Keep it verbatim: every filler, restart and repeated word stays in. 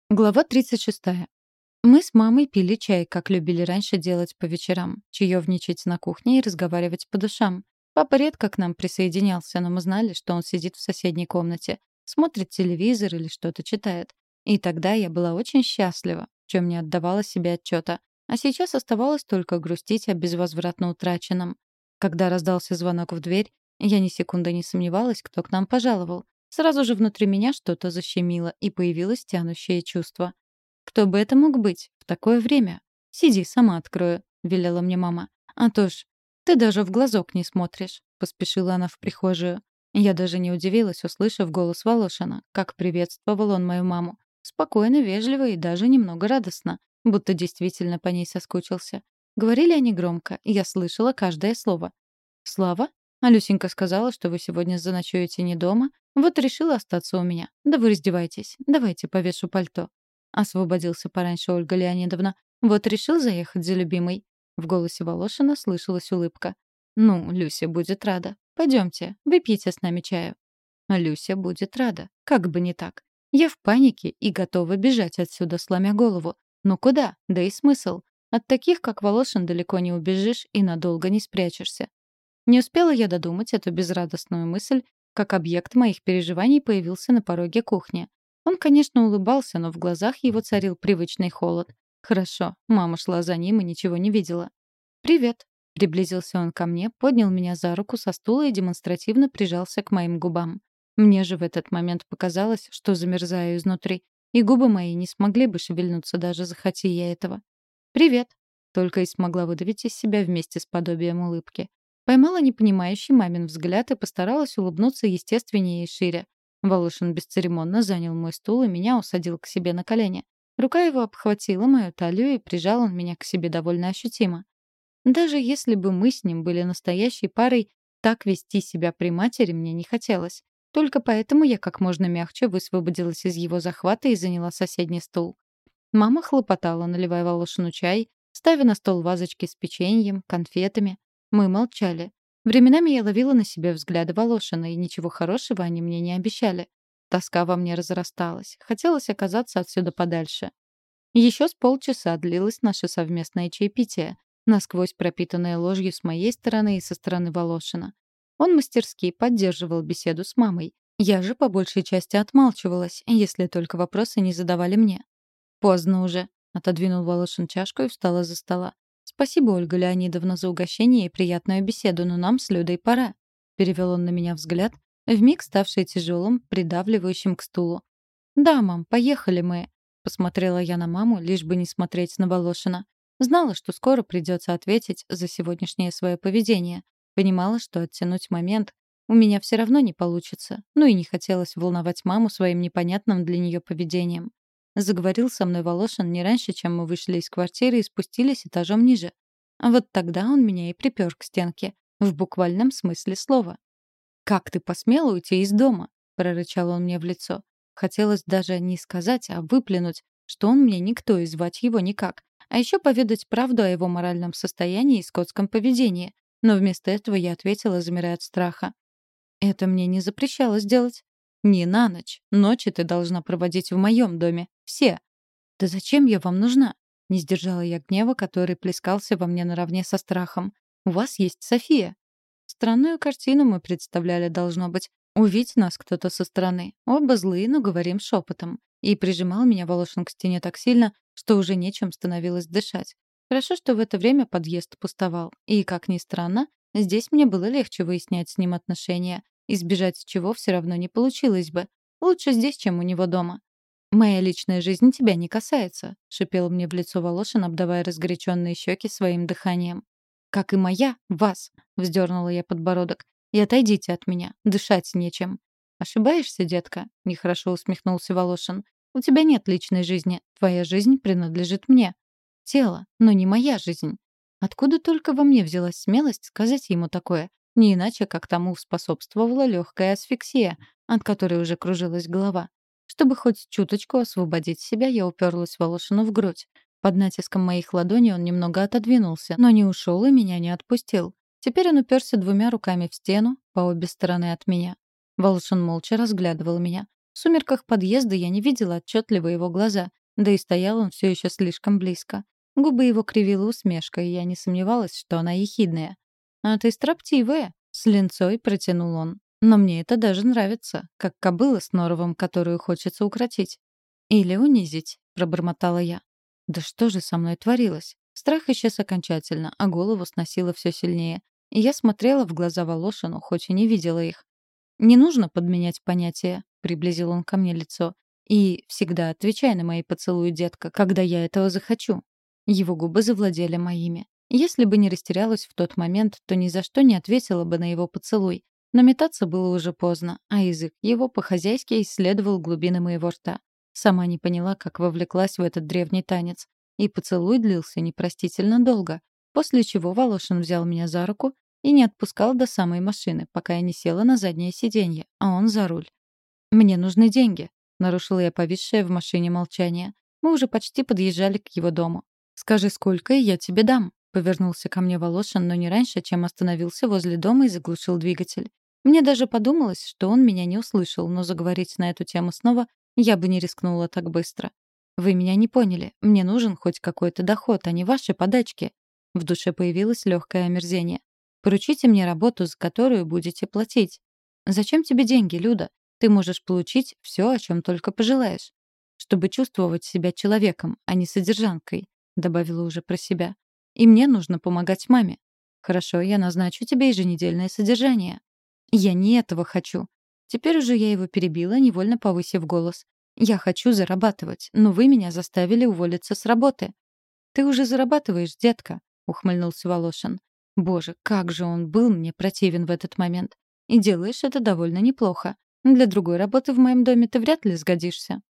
Глава тридцать шестая. Мы с мамой пили чай, как любили раньше делать по вечерам, чаевничать на кухне и разговаривать по душам. Папа редко к нам присоединялся, но мы знали, что он сидит в соседней комнате, смотрит телевизор или что-то читает. И тогда я была очень счастлива, в чем не отдавала себе отчета. А сейчас оставалось только грустить о безвозвратно утраченном. Когда раздался звонок в дверь, я ни секунды не сомневалась, кто к нам пожаловал. Сразу же внутри меня что-то защемило, и появилось тянущее чувство. «Кто бы это мог быть в такое время?» «Сиди, сама открою», — велела мне мама. «А то ж, ты даже в глазок не смотришь», — поспешила она в прихожую. Я даже не удивилась, услышав голос Волошина, как приветствовал он мою маму. Спокойно, вежливо и даже немного радостно, будто действительно по ней соскучился. Говорили они громко, и я слышала каждое слово. «Слава? А Люсенька сказала, что вы сегодня заночуете не дома, вот решила остаться у меня. Да вы раздевайтесь. Давайте повешу пальто». Освободился пораньше Ольга Леонидовна. Вот решил заехать за любимой. В голосе Волошина слышалась улыбка. «Ну, Люся будет рада. Пойдемте, выпьете с нами чаю». Люся будет рада. Как бы не так. Я в панике и готова бежать отсюда, сломя голову. Но куда? Да и смысл. От таких, как Волошин, далеко не убежишь и надолго не спрячешься. Не успела я додумать эту безрадостную мысль, как объект моих переживаний появился на пороге кухни. Он, конечно, улыбался, но в глазах его царил привычный холод. Хорошо, мама шла за ним и ничего не видела. «Привет», — приблизился он ко мне, поднял меня за руку со стула и демонстративно прижался к моим губам. Мне же в этот момент показалось, что замерзаю изнутри, и губы мои не смогли бы шевельнуться, даже захоти я этого. «Привет», — только и смогла выдавить из себя вместе с подобием улыбки. Поймала непонимающий мамин взгляд и постаралась улыбнуться естественнее и шире. Волошин бесцеремонно занял мой стул и меня усадил к себе на колени. Рука его обхватила мою талию, и прижал он меня к себе довольно ощутимо. Даже если бы мы с ним были настоящей парой, так вести себя при матери мне не хотелось. Только поэтому я как можно мягче высвободилась из его захвата и заняла соседний стул. Мама хлопотала, наливая Волошину чай, ставя на стол вазочки с печеньем, конфетами. Мы молчали. Временами я ловила на себе взгляды Волошина, и ничего хорошего они мне не обещали. Тоска во мне разрасталась. Хотелось оказаться отсюда подальше. Еще с полчаса длилось наше совместное чаепитие, насквозь пропитанное ложью с моей стороны и со стороны Волошина. Он мастерски поддерживал беседу с мамой. Я же по большей части отмалчивалась, если только вопросы не задавали мне. «Поздно уже», — отодвинул Волошин чашку и встал из-за стола. «Спасибо, Ольга Леонидовна, за угощение и приятную беседу, но нам с Людой пора», — перевел он на меня взгляд, вмиг ставший тяжелым, придавливающим к стулу. «Да, мам, поехали мы», — посмотрела я на маму, лишь бы не смотреть на Волошина. Знала, что скоро придется ответить за сегодняшнее свое поведение. Понимала, что оттянуть момент у меня все равно не получится, ну и не хотелось волновать маму своим непонятным для нее поведением. Заговорил со мной Волошин не раньше, чем мы вышли из квартиры и спустились этажом ниже. А вот тогда он меня и припер к стенке, в буквальном смысле слова. «Как ты посмела уйти из дома?» — прорычал он мне в лицо. Хотелось даже не сказать, а выплюнуть, что он мне никто и звать его никак. А еще поведать правду о его моральном состоянии и скотском поведении. Но вместо этого я ответила, замирая от страха. «Это мне не запрещалось делать. Не на ночь. Ночи ты должна проводить в моем доме. Все». «Да зачем я вам нужна?» Не сдержала я гнева, который плескался во мне наравне со страхом. «У вас есть София». Странную картину мы представляли, должно быть. Увидеть нас кто-то со стороны. Оба злые, но говорим шепотом. И прижимал меня Волошин к стене так сильно, что уже нечем становилось дышать. Хорошо, что в это время подъезд пустовал. И, как ни странно, здесь мне было легче выяснять с ним отношения, избежать чего все равно не получилось бы. Лучше здесь, чем у него дома. «Моя личная жизнь тебя не касается», — шипел мне в лицо Волошин, обдавая разгоряченные щеки своим дыханием. «Как и моя, вас», — вздернула я подбородок. «И отойдите от меня, дышать нечем». «Ошибаешься, детка», — нехорошо усмехнулся Волошин. «У тебя нет личной жизни, твоя жизнь принадлежит мне. Тело, но не моя жизнь». Откуда только во мне взялась смелость сказать ему такое? Не иначе, как тому способствовала легкая асфиксия, от которой уже кружилась голова. Чтобы хоть чуточку освободить себя, я уперлась Волошину в грудь. Под натиском моих ладоней он немного отодвинулся, но не ушел и меня не отпустил. Теперь он уперся двумя руками в стену по обе стороны от меня. Волошин молча разглядывал меня. В сумерках подъезда я не видела отчетливо его глаза, да и стоял он все еще слишком близко. Губы его кривила усмешка, и я не сомневалась, что она ехидная. «А ты строптивая», — с линцой протянул он. «Но мне это даже нравится, как кобыла с норовом, которую хочется укротить». «Или унизить», — пробормотала я. Да что же со мной творилось? Страх исчез окончательно, а голову сносило все сильнее. И я смотрела в глаза Волошину, хоть и не видела их. «Не нужно подменять понятия», — приблизил он ко мне лицо. «И всегда отвечай на мои поцелуи, детка, когда я этого захочу». Его губы завладели моими. Если бы не растерялась в тот момент, то ни за что не ответила бы на его поцелуй. Но метаться было уже поздно, а язык его по-хозяйски исследовал глубины моего рта. Сама не поняла, как вовлеклась в этот древний танец. И поцелуй длился непростительно долго, после чего Волошин взял меня за руку и не отпускал до самой машины, пока я не села на заднее сиденье, а он за руль. «Мне нужны деньги», — нарушила я повисшее в машине молчание. Мы уже почти подъезжали к его дому. «Скажи, сколько, и я тебе дам», — повернулся ко мне Волошин, но не раньше, чем остановился возле дома и заглушил двигатель. Мне даже подумалось, что он меня не услышал, но заговорить на эту тему снова я бы не рискнула так быстро. «Вы меня не поняли. Мне нужен хоть какой-то доход, а не ваши подачки». В душе появилось легкое омерзение. «Поручите мне работу, за которую будете платить». «Зачем тебе деньги, Люда? Ты можешь получить все, о чем только пожелаешь. Чтобы чувствовать себя человеком, а не содержанкой», — добавила уже про себя. «И мне нужно помогать маме. Хорошо, я назначу тебе еженедельное содержание». «Я не этого хочу». Теперь уже я его перебила, невольно повысив голос. «Я хочу зарабатывать, но вы меня заставили уволиться с работы». «Ты уже зарабатываешь, детка», — ухмыльнулся Волошин. Боже, как же он был мне противен в этот момент. И делаешь это довольно неплохо. Для другой работы в моем доме ты вряд ли сгодишься.